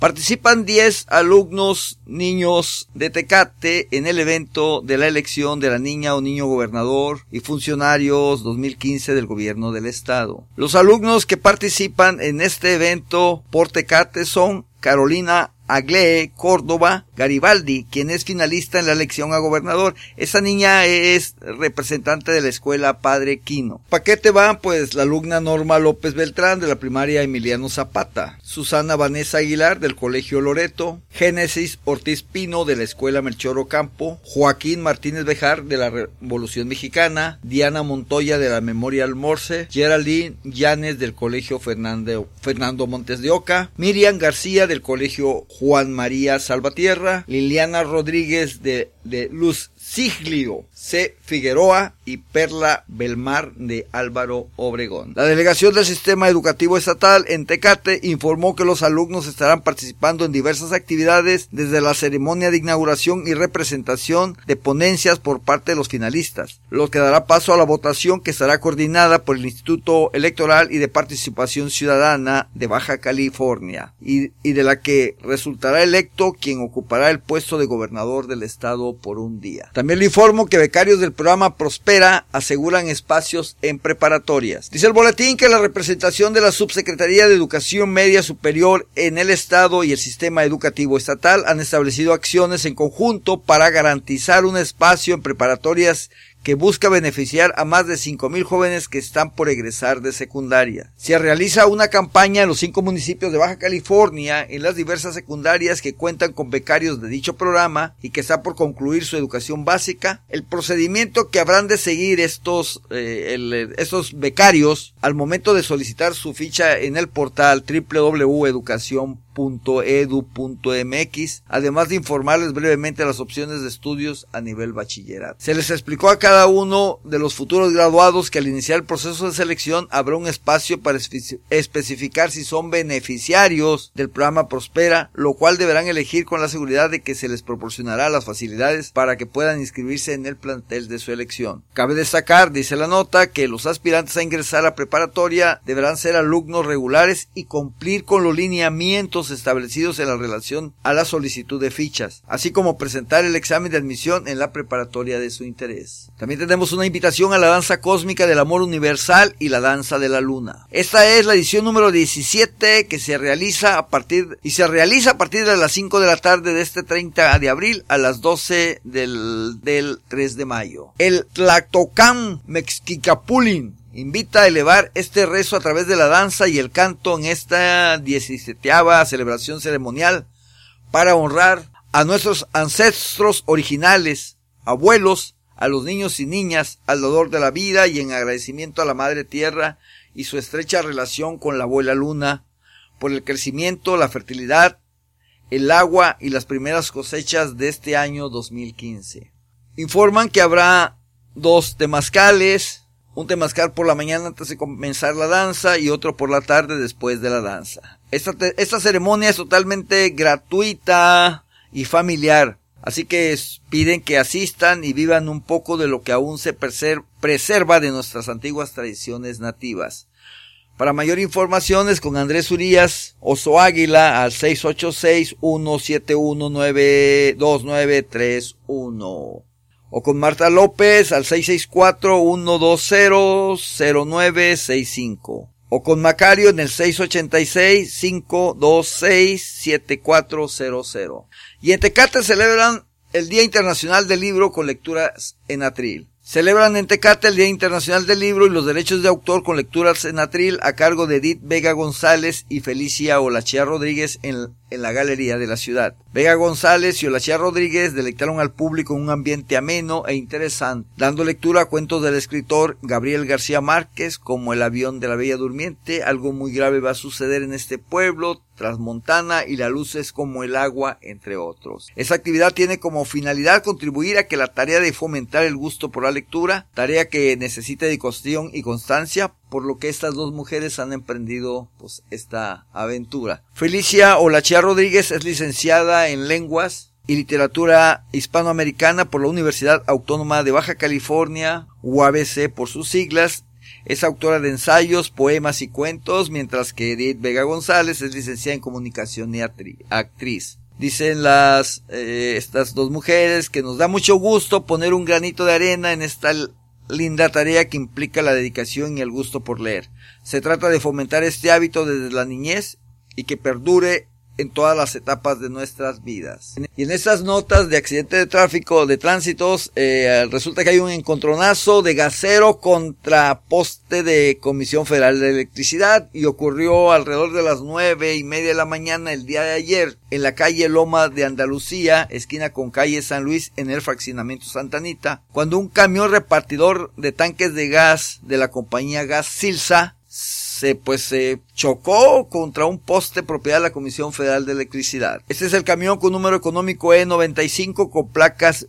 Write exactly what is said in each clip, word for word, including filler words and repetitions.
Participan diez alumnos niños de Tecate en el evento de la elección de la niña o niño gobernador y funcionarios dos mil quince del gobierno del estado. Los alumnos que participan en este evento por Tecate son Carolina Aglee Córdoba Garibaldi, quien es finalista en la elección a gobernador. Esa niña es representante de la escuela Padre Quino. Paquete van pues la alumna Norma López Beltrán de la primaria Emiliano Zapata, Susana Vanessa Aguilar del colegio Loreto, Génesis Ortiz Pino de la escuela Melchor Ocampo, Joaquín Martínez Bejar de la Revolución Mexicana, Diana Montoya de la Memorial Morse, Geraldine Llanes del colegio Fernando, Fernando Montes de Oca, Miriam García del colegio Juan María Salvatierra, Liliana Rodríguez de, de Luz Siglio C. Figueroa y Perla Belmar de Álvaro Obregón. La delegación del Sistema Educativo Estatal en Tecate informó que los alumnos estarán participando en diversas actividades desde la ceremonia de inauguración y representación de ponencias por parte de los finalistas, lo que dará paso a la votación que estará coordinada por el Instituto Electoral y de Participación Ciudadana de Baja California y, y de la que resultará electo quien ocupará el puesto de gobernador del estado por un día. También le informo que becarios del programa Prospera aseguran espacios en preparatorias. Dice el boletín que la representación de la Subsecretaría de Educación Media Superior en el Estado y el Sistema Educativo Estatal han establecido acciones en conjunto para garantizar un espacio en preparatorias que busca beneficiar a más de cinco mil jóvenes que están por egresar de secundaria. Se realiza una campaña en los cinco municipios de Baja California en las diversas secundarias que cuentan con becarios de dicho programa y que está por concluir su educación básica. El procedimiento que habrán de seguir estos, eh, el, estos becarios al momento de solicitar su ficha en el portal doble u doble u doble u punto educación punto edu punto mx, además de informarles brevemente las opciones de estudios a nivel bachillerato. Se les explicó a cada uno de los futuros graduados que al iniciar el proceso de selección habrá un espacio para especificar si son beneficiarios del programa Prospera, lo cual deberán elegir con la seguridad de que se les proporcionará las facilidades para que puedan inscribirse en el plantel de su elección. Cabe destacar, dice la nota, que los aspirantes a ingresar a preparatoria deberán ser alumnos regulares y cumplir con los lineamientos establecidos en la relación a la solicitud de fichas, así como presentar el examen de admisión en la preparatoria de su interés. También tenemos una invitación a la danza cósmica del amor universal y la danza de la luna. Esta es la edición número diecisiete que se realiza a partir y se realiza a partir de las cinco de la tarde de este treinta de abril a las doce del, del tres de mayo. El Tlactocán Mexquicapulin invita a elevar este rezo a través de la danza y el canto en esta diecisietava celebración ceremonial para honrar a nuestros ancestros originales, abuelos, a los niños y niñas, al dador de la vida y en agradecimiento a la Madre Tierra y su estrecha relación con la abuela Luna por el crecimiento, la fertilidad, el agua y las primeras cosechas de este año dos mil quince. Informan que habrá dos temazcales, un temazcal por la mañana antes de comenzar la danza y otro por la tarde después de la danza. Esta, esta ceremonia es totalmente gratuita y familiar, así que piden que asistan y vivan un poco de lo que aún se preserva de nuestras antiguas tradiciones nativas. Para mayor información es con Andrés Urías Oso Águila al seis ocho seis, uno siete uno, nueve dos nueve tres uno. O con Marta López al seis seis cuatro, uno dos cero, cero nueve seis cinco. O con Macario en el seis ocho seis, cinco dos seis, siete cuatro cero cero. Y en Tecate celebran el Día Internacional del Libro con lecturas en atril. Celebran en Tecate el Día Internacional del Libro y los derechos de autor con lecturas en atril a cargo de Edith Vega González y Felicia Olachea Rodríguez en, en la Galería de la Ciudad. Vega González y Olachea Rodríguez deleitaron al público en un ambiente ameno e interesante, dando lectura a cuentos del escritor Gabriel García Márquez como El avión de la Bella Durmiente, Algo muy grave va a suceder en este pueblo, Transmontana y La luz es como el agua, entre otros. Esta actividad tiene como finalidad contribuir a que la tarea de fomentar el gusto por la lectura, tarea que necesita dedicación y constancia, por lo que estas dos mujeres han emprendido pues esta aventura. Felicia Olachea Rodríguez es licenciada en Lenguas y Literatura Hispanoamericana por la Universidad Autónoma de Baja California, U A B C por sus siglas. Es autora de ensayos, poemas y cuentos, mientras que Edith Vega González es licenciada en comunicación y actriz. Dicen las eh, estas dos mujeres que nos da mucho gusto poner un granito de arena en esta linda tarea que implica la dedicación y el gusto por leer. Se trata de fomentar este hábito desde la niñez y que perdure en todas las etapas de nuestras vidas. Y en estas notas de accidente de tráfico, de tránsitos, eh, resulta que hay un encontronazo de gasero contra poste de Comisión Federal de Electricidad y ocurrió alrededor de las nueve y media de la mañana el día de ayer en la calle Loma de Andalucía, esquina con calle San Luis, en el fraccionamiento Santa Anita, cuando un camión repartidor de tanques de gas de la compañía Gas Silsa se pues se chocó contra un poste propiedad de la Comisión Federal de Electricidad. Este es el camión con número económico E noventa y cinco con placas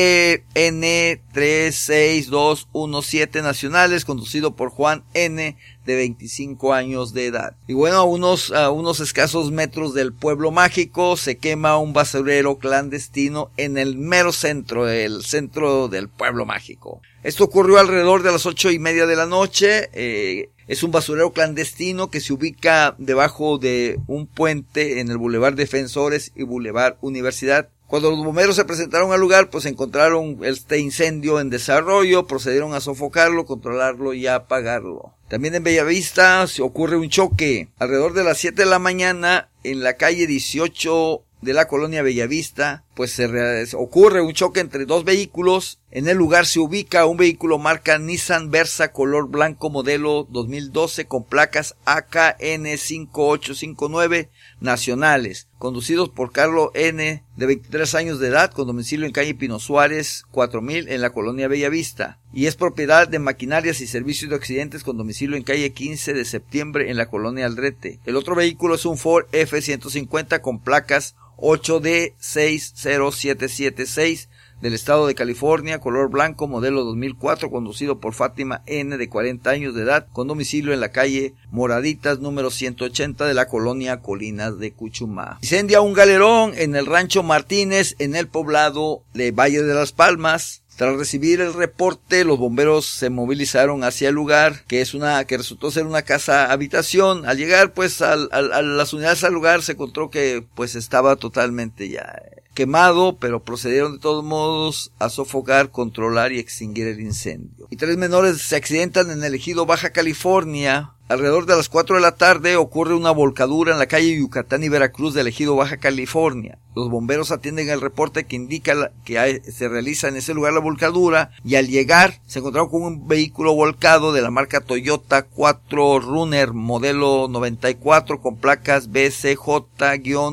B N tres seis dos uno siete nacionales, conducido por Juan N, de veinticinco años de edad. Y bueno, a unos, a unos escasos metros del pueblo mágico se quema un basurero clandestino en el mero centro, el centro del pueblo mágico. Esto ocurrió alrededor de las ocho y media de la noche. Eh, es un basurero clandestino que se ubica debajo de un puente en el Boulevard Defensores y Boulevard Universidad. Cuando los bomberos se presentaron al lugar, pues encontraron este incendio en desarrollo, procedieron a sofocarlo, controlarlo y a apagarlo. También en Bellavista se ocurre un choque alrededor de las siete de la mañana en la calle dieciocho de la colonia Bellavista, pues se re- ocurre un choque entre dos vehículos. En el lugar se ubica un vehículo marca Nissan Versa color blanco modelo dos mil doce con placas A K N cinco ocho cinco nueve nacionales, conducidos por Carlos N, de veintitrés años de edad, con domicilio en calle Pino Suárez cuatro mil en la colonia Bellavista, y es propiedad de Maquinarias y Servicios de Accidentes con domicilio en calle quince de septiembre en la colonia Aldrete. El otro vehículo es un Ford F ciento cincuenta con placas ocho D seis cero siete siete seis del estado de California, color blanco, modelo dos mil cuatro, conducido por Fátima N, de cuarenta años de edad, con domicilio en la calle Moraditas, número ciento ochenta de la colonia Colinas de Cuchumá. Incendia un galerón en el rancho Martínez, en el poblado de Valle de las Palmas. Tras recibir el reporte, los bomberos se movilizaron hacia el lugar, que es una, que resultó ser una casa habitación. Al llegar, pues, al, al, a las unidades al lugar, se encontró que, pues, estaba totalmente ya quemado, pero procedieron de todos modos a sofocar, controlar y extinguir el incendio. Y tres menores se accidentan en el ejido Baja California. Alrededor de las cuatro de la tarde ocurre una volcadura en la calle Yucatán y Veracruz del ejido Baja California. Los bomberos atienden el reporte que indica la, que hay, se realiza en ese lugar la volcadura, y al llegar se encontraron con un vehículo volcado de la marca Toyota cuatro Runner modelo noventa y cuatro con placas B C J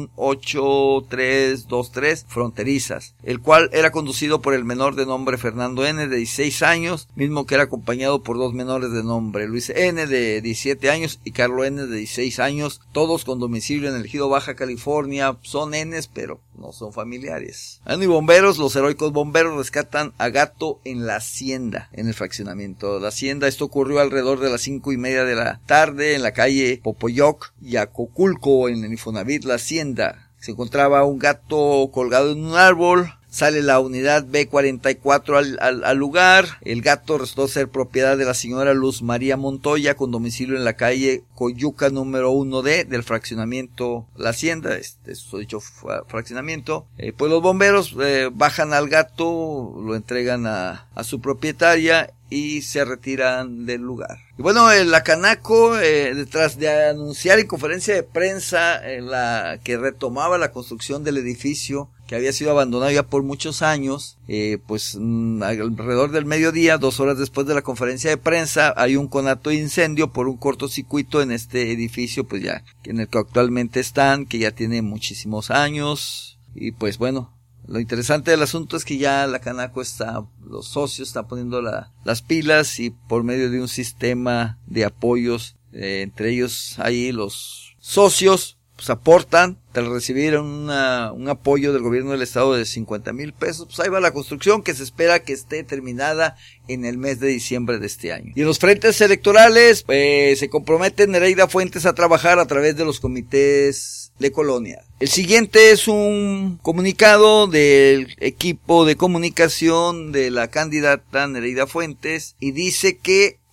ocho tres dos tres fronterizas, el cual era conducido por el menor de nombre Fernando N, de dieciséis años, mismo que era acompañado por dos menores de nombre Luis N, de diecisiete años, y Carlos N, de dieciséis años, todos con domicilio en el ejido Baja California. Son Ns, pero no son familiares. Y bomberos, los heroicos bomberos rescatan a gato en la hacienda, en el fraccionamiento de la hacienda. Esto ocurrió alrededor de las cinco y media de la tarde en la calle Popoyoc y Acoculco, en el Infonavit La Hacienda. Se encontraba un gato colgado en un árbol. Sale la unidad B cuarenta y cuatro al, al, al lugar. El gato resultó ser propiedad de la señora Luz María Montoya, con domicilio en la calle Coyuca número uno D del fraccionamiento La Hacienda, este es dicho fraccionamiento. Eh, pues los bomberos eh, bajan al gato, lo entregan a, a su propietaria y se retiran del lugar. Y bueno, el la Canaco, eh, detrás de anunciar en conferencia de prensa eh, la que retomaba la construcción del edificio que había sido abandonado ya por muchos años, eh, pues mmm, alrededor del mediodía, dos horas después de la conferencia de prensa, hay un conato de incendio por un cortocircuito en este edificio, pues ya, en el que actualmente están, que ya tiene muchísimos años. Y pues bueno, lo interesante del asunto es que ya la Canaco está, los socios están poniendo la, las pilas, y por medio de un sistema de apoyos, eh, entre ellos ahí los socios, pues aportan, tras recibir una, un apoyo del gobierno del estado de cincuenta mil pesos, pues ahí va la construcción, que se espera que esté terminada en el mes de diciembre de este año. Y en los frentes electorales, pues se compromete Nereida Fuentes a trabajar a través de los comités de colonia. El siguiente es un comunicado del equipo de comunicación de la candidata Nereida Fuentes, y dice que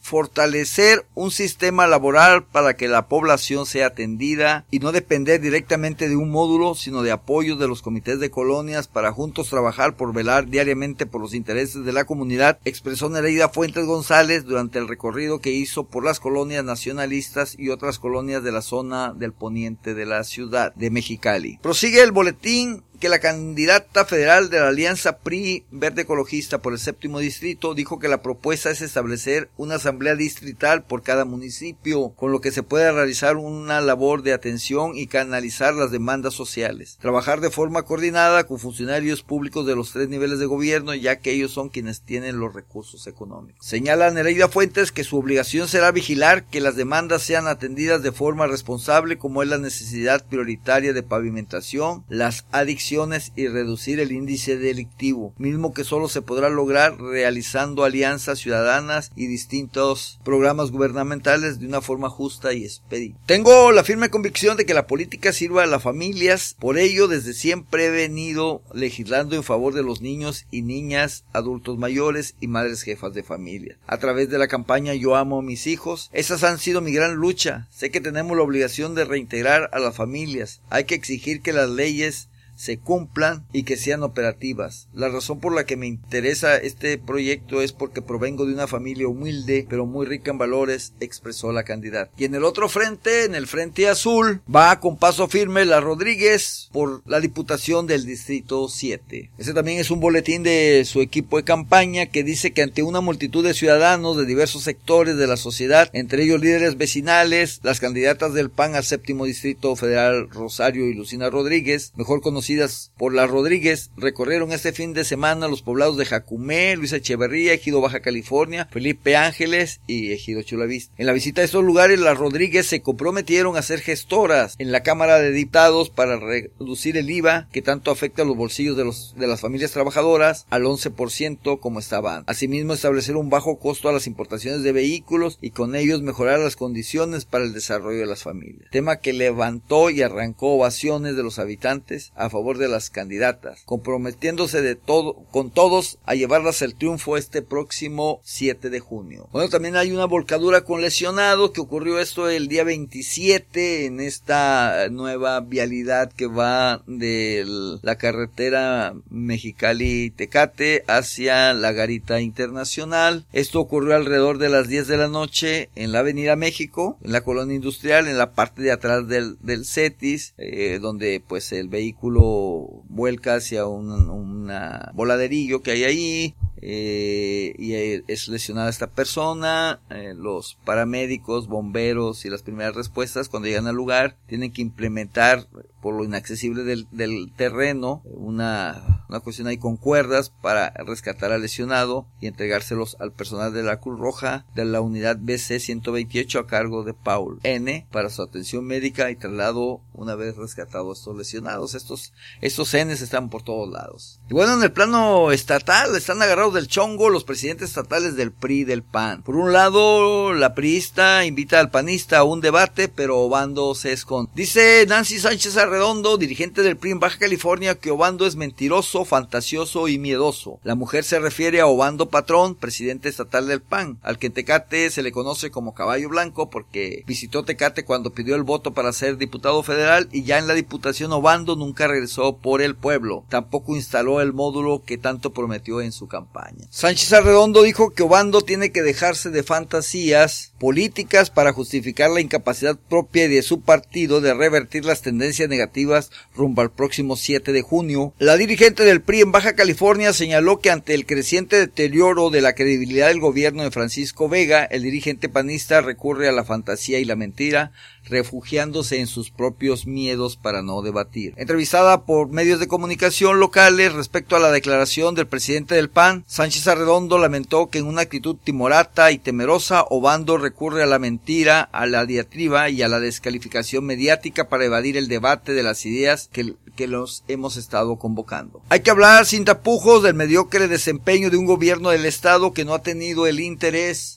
fortalecer un sistema laboral para que la población sea atendida y no depender directamente de un módulo, sino de apoyo de los comités de colonias para juntos trabajar por velar diariamente por los intereses de la comunidad, expresó Nereida Fuentes González durante el recorrido que hizo por las colonias nacionalistas y otras colonias de la zona del poniente de la ciudad de Mexicali. Prosigue el boletín que la candidata federal de la Alianza P R I Verde Ecologista por el séptimo distrito dijo que la propuesta es establecer una asamblea distrital por cada municipio, con lo que se pueda realizar una labor de atención y canalizar las demandas sociales. Trabajar de forma coordinada con funcionarios públicos de los tres niveles de gobierno, ya que ellos son quienes tienen los recursos económicos. Señala Nereida Fuentes que su obligación será vigilar que las demandas sean atendidas de forma responsable, como es la necesidad prioritaria de pavimentación, las adicciones y reducir el índice delictivo, mismo que solo se podrá lograr realizando alianzas ciudadanas y distintos programas gubernamentales de una forma justa y expedita. Tengo la firme convicción de que la política sirva a las familias, por ello desde siempre he venido legislando en favor de los niños y niñas, adultos mayores y madres jefas de familia. A través de la campaña Yo Amo a Mis Hijos, esas han sido mi gran lucha. Sé que tenemos la obligación de reintegrar a las familias, hay que exigir que las leyes se cumplan y que sean operativas. La razón por la que me interesa este proyecto es porque provengo de una familia humilde pero muy rica en valores, expresó la candidata. Y en el otro frente, en el frente azul, va con paso firme la Rodríguez por la diputación del distrito siete. Ese también es un boletín de su equipo de campaña que dice que ante una multitud de ciudadanos de diversos sectores de la sociedad, entre ellos líderes vecinales, las candidatas del P A N al séptimo distrito federal Rosario y Lucina Rodríguez, mejor conocidas por la Rodríguez, recorrieron este fin de semana los poblados de Jacumé, Luis Echeverría, Ejido Baja California, Felipe Ángeles y Ejido Chulavista. En la visita a estos lugares, las Rodríguez se comprometieron a ser gestoras en la Cámara de Diputados para reducir el I V A que tanto afecta a los bolsillos de, los, de las familias trabajadoras al once por ciento como estaba antes. Asimismo, establecer un bajo costo a las importaciones de vehículos y con ellos mejorar las condiciones para el desarrollo de las familias. Tema que levantó y arrancó ovaciones de los habitantes a favor de las candidatas, comprometiéndose de todo, con todos a llevarlas al triunfo este próximo siete de junio. Bueno, también hay una volcadura con lesionados que ocurrió esto el día veintisiete en esta nueva vialidad que va de la carretera Mexicali-Tecate hacia la Garita Internacional. Esto ocurrió alrededor de las diez de la noche en la Avenida México, en la colonia industrial, en la parte de atrás del, del CETIS, eh, donde pues el vehículo vuelca hacia un una voladerillo que hay ahí, eh, y es lesionada esta persona. Eh, los paramédicos, bomberos y las primeras respuestas cuando llegan al lugar tienen que implementar, por lo inaccesible del, del terreno, una, una cuestión ahí con cuerdas para rescatar al lesionado y entregárselos al personal de la Cruz Roja de la unidad B C ciento veintiocho a cargo de Paul N para su atención médica y traslado una vez rescatados estos lesionados. Estos, estos Ns están por todos lados. Y bueno, en el plano estatal están agarrados del chongo los presidentes estatales del P R I y del P A N. Por un lado, la priista invita al panista a un debate, pero Obando se esconde. Dice Nancy Sánchez Arredondo, dirigente del P R I en Baja California, que Obando es mentiroso, fantasioso y miedoso. La mujer se refiere a Obando Patrón, presidente estatal del P A N, al que en Tecate se le conoce como Caballo Blanco porque visitó Tecate cuando pidió el voto para ser diputado federal y ya en la diputación Obando nunca regresó por el pueblo. Tampoco instaló el módulo que tanto prometió en su campaña. Sánchez Arredondo dijo que Obando tiene que dejarse de fantasías políticas para justificar la incapacidad propia y de su partido de revertir las tendencias negativas rumbo al próximo siete de junio. La dirigente del P R I en Baja California señaló que ante el creciente deterioro de la credibilidad del gobierno de Francisco Vega, el dirigente panista recurre a la fantasía y la mentira, refugiándose en sus propios miedos para no debatir. Entrevistada por medios de comunicación locales respecto a la declaración del presidente del P A N, Sánchez Arredondo lamentó que en una actitud timorata y temerosa, Obando recurre a la mentira, a la diatriba y a la descalificación mediática para evadir el debate de las ideas que, que los hemos estado convocando. Hay que hablar sin tapujos del mediocre desempeño de un gobierno del Estado que no ha tenido el interés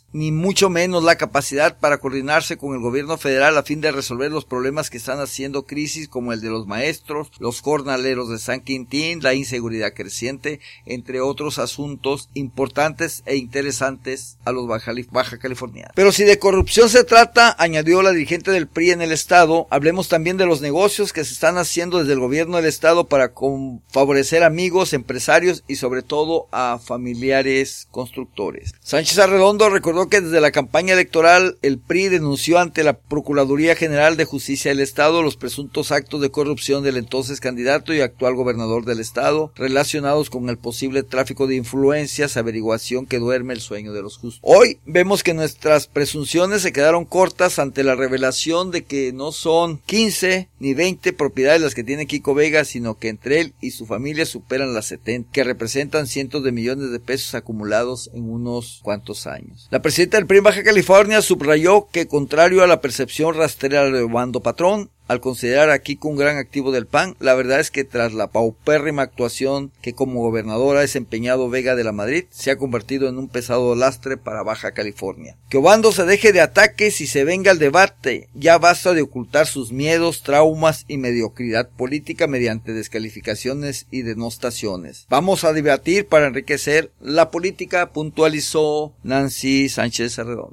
ni mucho menos la capacidad para coordinarse con el gobierno federal a fin de resolver los problemas que están haciendo crisis, como el de los maestros, los jornaleros de San Quintín, la inseguridad creciente, entre otros asuntos importantes e interesantes a los baja, baja californianos. Pero si de corrupción se trata, añadió la dirigente del P R I en el estado, hablemos también de los negocios que se están haciendo desde el gobierno del estado para con, favorecer amigos, empresarios y sobre todo a familiares constructores. Sánchez Arredondo recordó que desde la campaña electoral el P R I denunció ante la Procuraduría General de Justicia del Estado los presuntos actos de corrupción del entonces candidato y actual gobernador del estado relacionados con el posible tráfico de influencias, averiguación que duerme el sueño de los justos. Hoy vemos que nuestras presunciones se quedaron cortas ante la revelación de que no son quince ni veinte propiedades las que tiene Kiko Vega, sino que entre él y su familia superan las setenta, que representan cientos de millones de pesos acumulados en unos cuantos años. La presidenta del P R I en Baja California subrayó que, contrario a la percepción rastrera de Obando Patrón, al considerar a Kiko un gran activo del P A N, la verdad es que tras la paupérrima actuación que como gobernador ha desempeñado Vega de la Madrid, se ha convertido en un pesado lastre para Baja California. Que Obando se deje de ataques y se venga al debate, ya basta de ocultar sus miedos, traumas y mediocridad política mediante descalificaciones y denostaciones. Vamos a debatir para enriquecer la política, puntualizó Nancy Sánchez Arredondo.